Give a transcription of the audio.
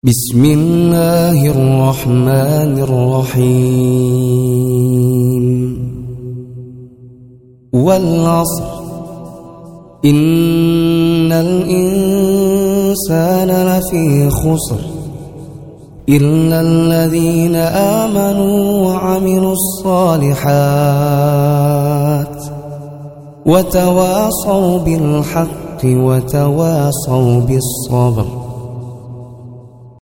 بسم الله الرحمن الرحيم والعصر إن الإنسان لفي خسر إلا الذين آمنوا وعملوا الصالحات وتواصوا بالحق وتواصوا بالصبر